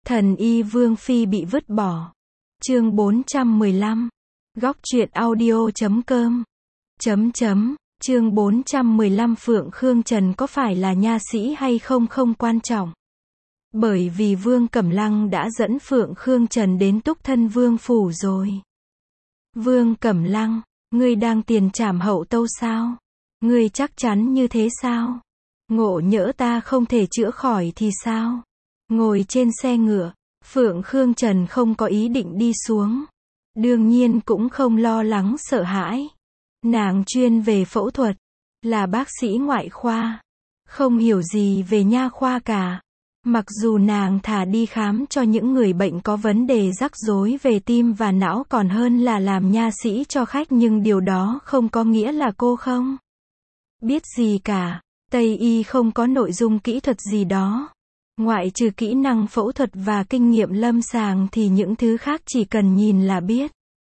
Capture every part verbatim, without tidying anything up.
Thần y Vương Phi bị vứt bỏ. Chương bốn trăm mười lăm. Góc truyện audio chấm com. Chấm chấm. Chương bốn trăm mười lăm Phượng Khương Trần có phải là nha sĩ hay không không quan trọng. Bởi vì Vương Cẩm Lăng đã dẫn Phượng Khương Trần đến Túc Thân Vương phủ rồi. Vương Cẩm Lăng, ngươi đang tiền trảm hậu tâu sao? Ngươi chắc chắn như thế sao? Ngộ nhỡ ta không thể chữa khỏi thì sao? Ngồi trên xe ngựa, Phượng Khương Trần không có ý định đi xuống. Đương nhiên cũng không lo lắng sợ hãi. Nàng chuyên về phẫu thuật, là bác sĩ ngoại khoa, không hiểu gì về nha khoa cả. Mặc dù nàng thà đi khám cho những người bệnh có vấn đề rắc rối về tim và não còn hơn là làm nha sĩ cho khách, nhưng điều đó không có nghĩa là cô không biết gì cả. Tây y không có nội dung kỹ thuật gì đó. Ngoại trừ kỹ năng phẫu thuật và kinh nghiệm lâm sàng thì những thứ khác chỉ cần nhìn là biết.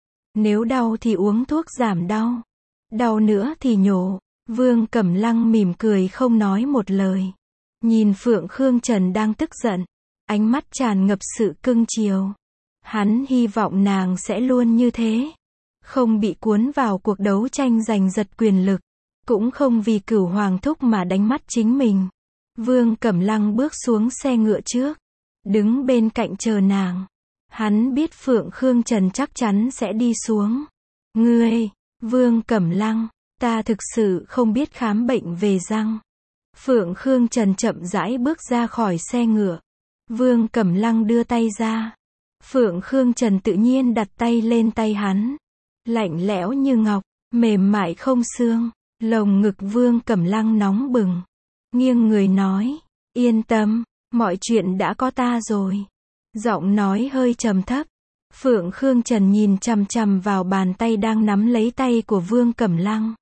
Nếu đau thì uống thuốc giảm đau. Đau nữa thì nhổ. Vương Cẩm Lăng mỉm cười không nói một lời. Nhìn Phượng Khương Trần đang tức giận. Ánh mắt tràn ngập sự cưng chiều. Hắn hy vọng nàng sẽ luôn như thế. Không bị cuốn vào cuộc đấu tranh giành giật quyền lực. Cũng không vì Cửu Hoàng thúc mà đánh mất chính mình. Vương Cẩm Lăng bước xuống xe ngựa trước. Đứng bên cạnh chờ nàng. Hắn biết Phượng Khương Trần chắc chắn sẽ đi xuống. Ngươi, Vương Cẩm Lăng, ta thực sự không biết khám bệnh về răng. Phượng Khương Trần chậm rãi bước ra khỏi xe ngựa. Vương Cẩm Lăng đưa tay ra. Phượng Khương Trần tự nhiên đặt tay lên tay hắn. Lạnh lẽo như ngọc, mềm mại không xương. Lồng ngực Vương Cẩm Lăng nóng bừng. Nghiêng người nói, yên tâm, mọi chuyện đã có ta rồi. Giọng nói hơi trầm thấp. Phượng Khương Trần nhìn chằm chằm vào bàn tay đang nắm lấy tay của Vương Cẩm Lăng.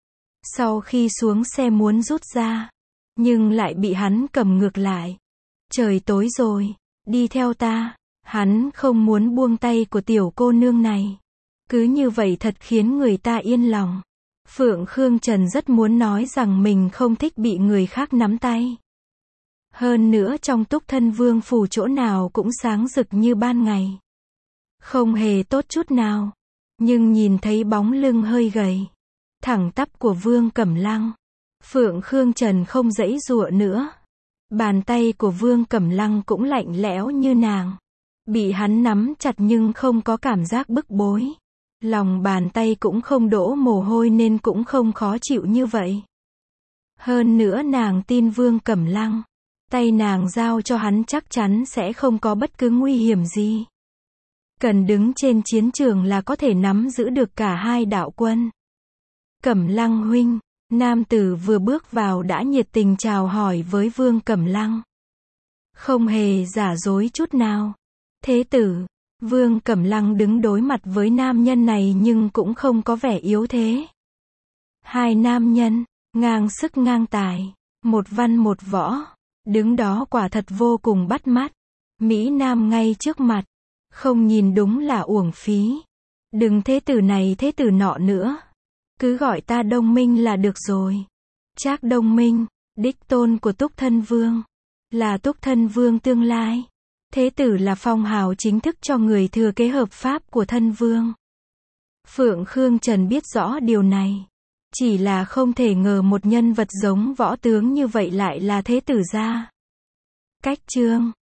Sau khi xuống xe muốn rút ra, nhưng lại bị hắn cầm ngược lại. Trời tối rồi, đi theo ta. Hắn không muốn buông tay của tiểu cô nương này. Cứ như vậy thật khiến người ta yên lòng. Phượng Khương Trần rất muốn nói rằng mình không thích bị người khác nắm tay. Hơn nữa trong Túc Thân Vương phủ chỗ nào cũng sáng rực như ban ngày. Không hề tốt chút nào. Nhưng nhìn thấy bóng lưng hơi gầy, thẳng tắp của Vương Cẩm Lăng, Phượng Khương Trần không giãy giụa nữa. Bàn tay của Vương Cẩm Lăng cũng lạnh lẽo như nàng. Bị hắn nắm chặt nhưng không có cảm giác bức bối. Lòng bàn tay cũng không đổ mồ hôi nên cũng không khó chịu như vậy. Hơn nữa nàng tin Vương Cẩm Lăng. Tay nàng giao cho hắn chắc chắn sẽ không có bất cứ nguy hiểm gì. Cần đứng trên chiến trường là có thể nắm giữ được cả hai đạo quân. Cẩm Lăng huynh, nam tử vừa bước vào đã nhiệt tình chào hỏi với Vương Cẩm Lăng. Không hề giả dối chút nào. Thế tử, Vương Cẩm Lăng đứng đối mặt với nam nhân này nhưng cũng không có vẻ yếu thế. Hai nam nhân, ngang sức ngang tài, một văn một võ, đứng đó quả thật vô cùng bắt mắt. Mỹ Nam ngay trước mặt, không nhìn đúng là uổng phí. Đừng thế tử này thế tử nọ nữa. Cứ gọi ta Đông Minh là được rồi. Trác Đông Minh, đích tôn của Túc Thân Vương. Là Túc Thân Vương tương lai. Thế tử là phong hào chính thức cho người thừa kế hợp pháp của thân vương. Phượng Khương Trần biết rõ điều này. Chỉ là không thể ngờ một nhân vật giống võ tướng như vậy lại là thế tử gia. Cách chương